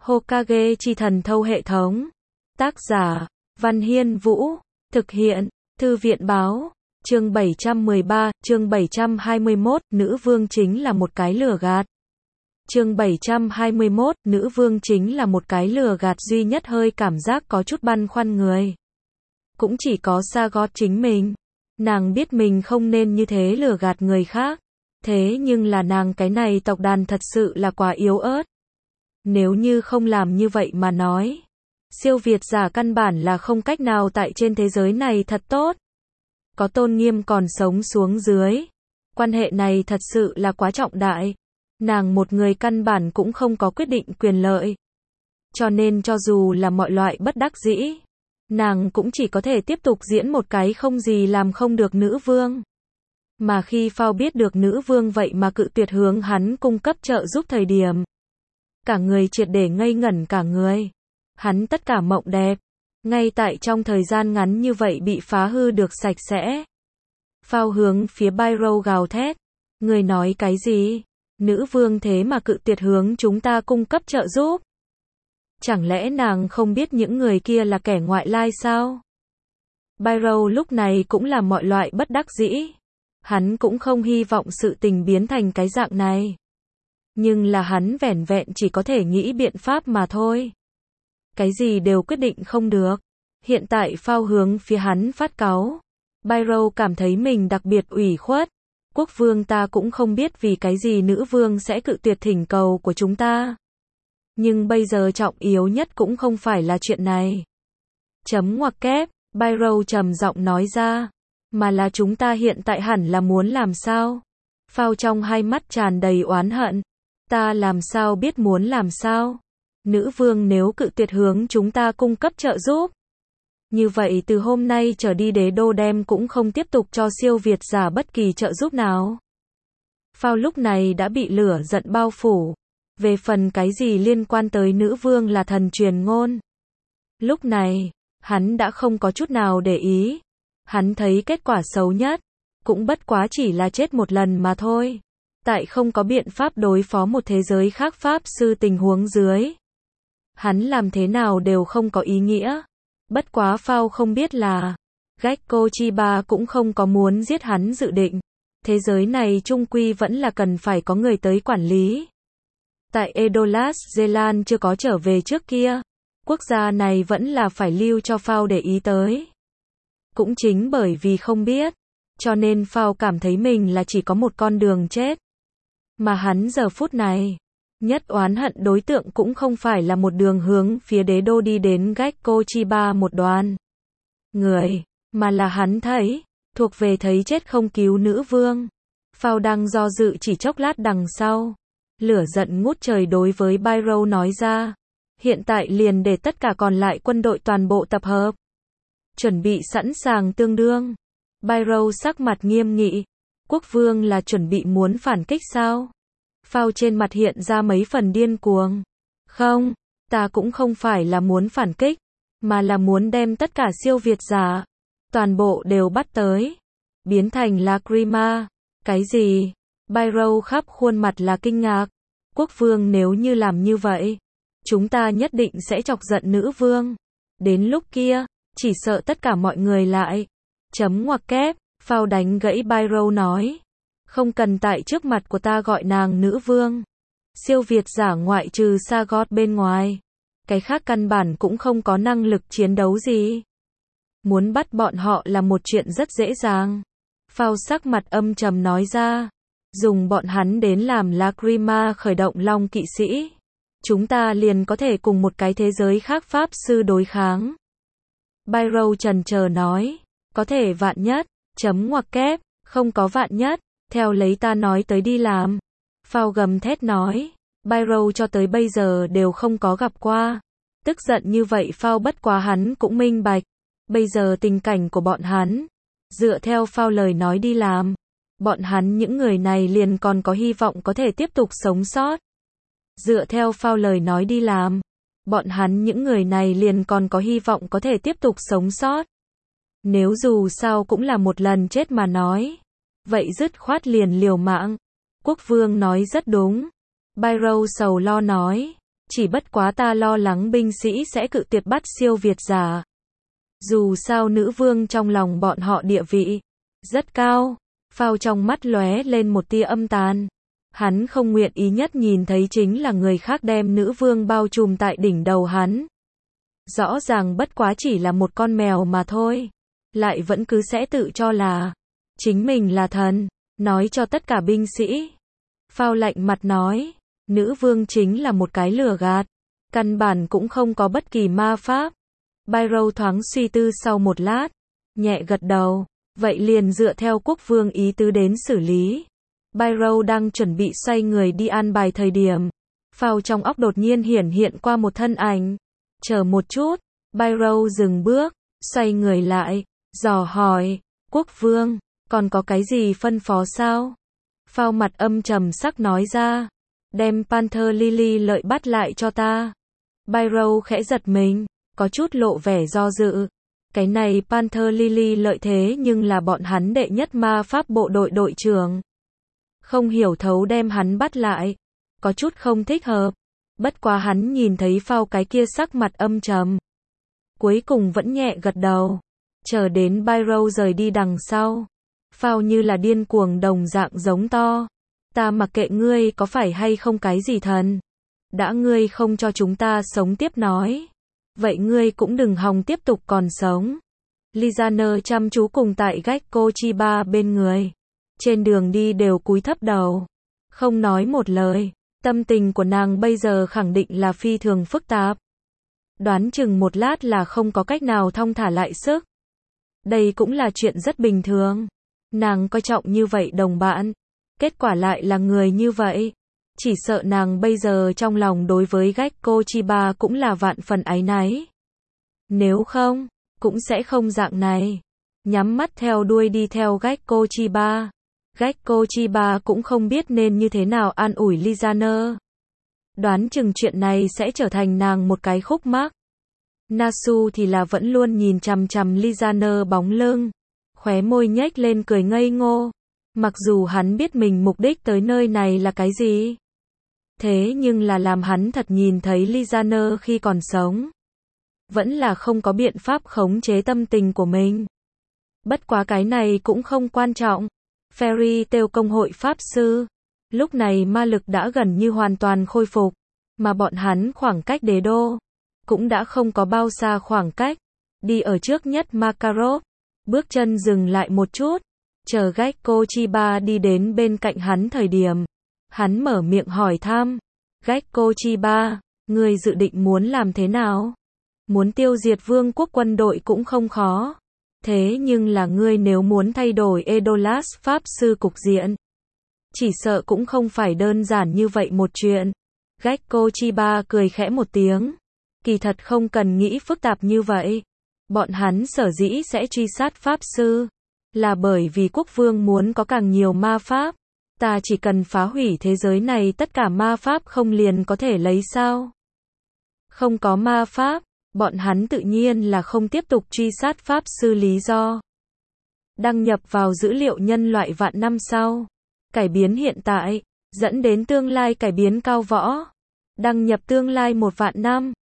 Hokage chi thần thâu hệ thống. Tác giả, Văn Hiên Vũ. Thực hiện, Thư viện Báo. Chương 713, chương 721, nữ vương chính là một cái lừa gạt. Chương 721, nữ vương chính là một cái lừa gạt duy nhất hơi cảm giác có chút băn khoăn người. Cũng chỉ có Sagot chính mình. Nàng biết mình không nên như thế lừa gạt người khác. Thế nhưng là nàng cái này tộc đàn thật sự là quá yếu ớt. Nếu như không làm như vậy mà nói, siêu việt giả căn bản là không cách nào tại trên thế giới này thật tốt. Có tôn nghiêm còn sống xuống dưới. Quan hệ này thật sự là quá trọng đại. Nàng một người căn bản cũng không có quyết định quyền lợi. Cho nên cho dù là mọi loại bất đắc dĩ, nàng cũng chỉ có thể tiếp tục diễn một cái không gì làm không được nữ vương. Mà khi Phao biết được nữ vương vậy mà cự tuyệt hướng hắn cung cấp trợ giúp thời điểm, cả người triệt để ngây ngẩn cả người. Hắn tất cả mộng đẹp, ngay tại trong thời gian ngắn như vậy bị phá hư được sạch sẽ. Phao hướng phía Byro gào thét. Người nói cái gì? Nữ vương thế mà cự tuyệt hướng chúng ta cung cấp trợ giúp? Chẳng lẽ nàng không biết những người kia là kẻ ngoại lai sao? Byro lúc này cũng là mọi loại bất đắc dĩ. Hắn cũng không hy vọng sự tình biến thành cái dạng này. Nhưng là hắn vẻn vẹn chỉ có thể nghĩ biện pháp mà thôi. Cái gì đều quyết định không được. Hiện tại Phao hướng phía hắn phát cáu. Byro cảm thấy mình đặc biệt ủy khuất. Quốc vương ta cũng không biết vì cái gì nữ vương sẽ cự tuyệt thỉnh cầu của chúng ta. Nhưng bây giờ trọng yếu nhất cũng không phải là chuyện này. Chấm ngoặc kép, Byro trầm giọng nói ra. Mà là chúng ta hiện tại hẳn là muốn làm sao? Phao trong hai mắt tràn đầy oán hận. Ta làm sao biết muốn làm sao? Nữ vương nếu cự tuyệt hướng chúng ta cung cấp trợ giúp, như vậy từ hôm nay trở đi đế đô đem cũng không tiếp tục cho siêu việt giả bất kỳ trợ giúp nào. Phao lúc này đã bị lửa giận bao phủ. Về phần cái gì liên quan tới nữ vương là thần truyền ngôn, lúc này, hắn đã không có chút nào để ý. Hắn thấy kết quả xấu nhất, cũng bất quá chỉ là chết một lần mà thôi. Tại không có biện pháp đối phó một thế giới khác pháp sư tình huống dưới, hắn làm thế nào đều không có ý nghĩa. Bất quá Phao không biết là, Gekko Chiba cũng không có muốn giết hắn dự định. Thế giới này chung quy vẫn là cần phải có người tới quản lý. Tại Edolas Zealand chưa có trở về trước kia, quốc gia này vẫn là phải lưu cho Phao để ý tới. Cũng chính bởi vì không biết, cho nên Phao cảm thấy mình là chỉ có một con đường chết. Mà hắn giờ phút này, nhất oán hận đối tượng cũng không phải là một đường hướng phía đế đô đi đến Gekko Chiba một đoàn người, mà là hắn thấy, thuộc về thấy chết không cứu nữ vương. Phao đang do dự chỉ chốc lát đằng sau, lửa giận ngút trời đối với Byro nói ra. Hiện tại liền để tất cả còn lại quân đội toàn bộ tập hợp. Chuẩn bị sẵn sàng tương đương. Byro sắc mặt nghiêm nghị. Quốc vương là chuẩn bị muốn phản kích sao? Phao trên mặt hiện ra mấy phần điên cuồng. Không, ta cũng không phải là muốn phản kích, mà là muốn đem tất cả siêu việt giả, toàn bộ đều bắt tới, biến thành Lacrima. Cái gì? Byro khắp khuôn mặt là kinh ngạc. Quốc vương nếu như làm như vậy, chúng ta nhất định sẽ chọc giận nữ vương. Đến lúc kia, chỉ sợ tất cả mọi người lại. Chấm ngoặc kép, Phao đánh gãy Byro nói. Không cần tại trước mặt của ta gọi nàng nữ vương. Siêu việt giả ngoại trừ Sagot bên ngoài, cái khác căn bản cũng không có năng lực chiến đấu gì. Muốn bắt bọn họ là một chuyện rất dễ dàng. Phao sắc mặt âm trầm nói ra. Dùng bọn hắn đến làm Lacrima khởi động Long kỵ sĩ. Chúng ta liền có thể cùng một cái thế giới khác pháp sư đối kháng. Byro chần chờ nói. Có thể vạn nhất, chấm ngoặc kép, không có vạn nhất, theo lấy ta nói tới đi làm. Phao gầm thét nói. Byro cho tới bây giờ đều không có gặp qua. Tức giận như vậy Phao bất quá hắn cũng minh bạch. Bây giờ tình cảnh của bọn hắn, dựa theo Phao lời nói đi làm, bọn hắn những người này liền còn có hy vọng có thể tiếp tục sống sót. Dựa theo Phao lời nói đi làm, bọn hắn những người này liền còn có hy vọng có thể tiếp tục sống sót. Nếu dù sao cũng là một lần chết mà nói, vậy dứt khoát liền liều mạng. Quốc vương nói rất đúng. Byro sầu lo nói. Chỉ bất quá ta lo lắng binh sĩ sẽ cự tuyệt bắt siêu việt giả. Dù sao nữ vương trong lòng bọn họ địa vị rất cao. Phao trong mắt lóe lên một tia âm tàn. Hắn không nguyện ý nhất nhìn thấy chính là người khác đem nữ vương bao trùm tại đỉnh đầu hắn. Rõ ràng bất quá chỉ là một con mèo mà thôi. Lại vẫn cứ sẽ tự cho là chính mình là thần, nói cho tất cả binh sĩ. Phao lạnh mặt nói, nữ vương chính là một cái lừa gạt, căn bản cũng không có bất kỳ ma pháp. Byron thoáng suy tư sau một lát, nhẹ gật đầu, vậy liền dựa theo quốc vương ý tứ đến xử lý. Byron đang chuẩn bị xoay người đi an bài thời điểm, phao trong óc đột nhiên hiển hiện qua một thân ảnh. Chờ một chút, Byron dừng bước, xoay người lại, dò hỏi, quốc vương, còn có cái gì phân phó sao? Phao mặt âm trầm sắc nói ra, đem Panther Lily lợi bắt lại cho ta. Byron khẽ giật mình, có chút lộ vẻ do dự. Cái này Panther Lily lợi thế nhưng là bọn hắn đệ nhất ma pháp bộ đội đội trưởng. Không hiểu thấu đem hắn bắt lại, có chút không thích hợp. Bất quá hắn nhìn thấy phao cái kia sắc mặt âm trầm. Cuối cùng vẫn nhẹ gật đầu. Chờ đến Byron rời đi đằng sau. Phao như là điên cuồng đồng dạng giống to. Ta mặc kệ ngươi có phải hay không cái gì thần. Đã ngươi không cho chúng ta sống tiếp nói. Vậy ngươi cũng đừng hòng tiếp tục còn sống. Lizaner chăm chú cùng tại Gecko Chiba bên người. Trên đường đi đều cúi thấp đầu. Không nói một lời. Tâm tình của nàng bây giờ khẳng định là phi thường phức tạp. Đoán chừng một lát là không có cách nào thong thả lại sức. Đây cũng là chuyện rất bình thường. Nàng coi trọng như vậy đồng bạn. Kết quả lại là người như vậy. Chỉ sợ nàng bây giờ trong lòng đối với Gecko Chiba cũng là vạn phần áy náy. Nếu không, cũng sẽ không dạng này. Nhắm mắt theo đuôi đi theo Gecko Chiba. Gecko Chiba cũng không biết nên như thế nào an ủi Lizaner. Đoán chừng chuyện này sẽ trở thành nàng một cái khúc mắc. Nasu thì là vẫn luôn nhìn chằm chằm Lizaner bóng lưng. Khóe môi nhếch lên cười ngây ngô. Mặc dù hắn biết mình mục đích tới nơi này là cái gì. Thế nhưng là làm hắn thật nhìn thấy Lizaner khi còn sống. Vẫn là không có biện pháp khống chế tâm tình của mình. Bất quá cái này cũng không quan trọng. Fairy Tail công hội pháp sư. Lúc này ma lực đã gần như hoàn toàn khôi phục. Mà bọn hắn khoảng cách đế đô. Cũng đã không có bao xa khoảng cách. Đi ở trước nhất Makarov. Bước chân dừng lại một chút. Chờ Gecko Chiba đi đến bên cạnh hắn thời điểm. Hắn mở miệng hỏi thăm. Gecko Chiba, ngươi dự định muốn làm thế nào? Muốn tiêu diệt vương quốc quân đội cũng không khó. Thế nhưng là ngươi nếu muốn thay đổi Edolas pháp sư cục diện. Chỉ sợ cũng không phải đơn giản như vậy một chuyện. Gecko Chiba cười khẽ một tiếng. Kỳ thật không cần nghĩ phức tạp như vậy. Bọn hắn sở dĩ sẽ truy sát pháp sư. Là bởi vì quốc vương muốn có càng nhiều ma pháp. Ta chỉ cần phá hủy thế giới này tất cả ma pháp không liền có thể lấy sao? Không có ma pháp, bọn hắn tự nhiên là không tiếp tục truy sát pháp sư lý do. Đăng nhập vào dữ liệu nhân loại vạn năm sau. Cải biến hiện tại, dẫn đến tương lai cải biến cao võ. Đăng nhập tương lai 1 vạn năm.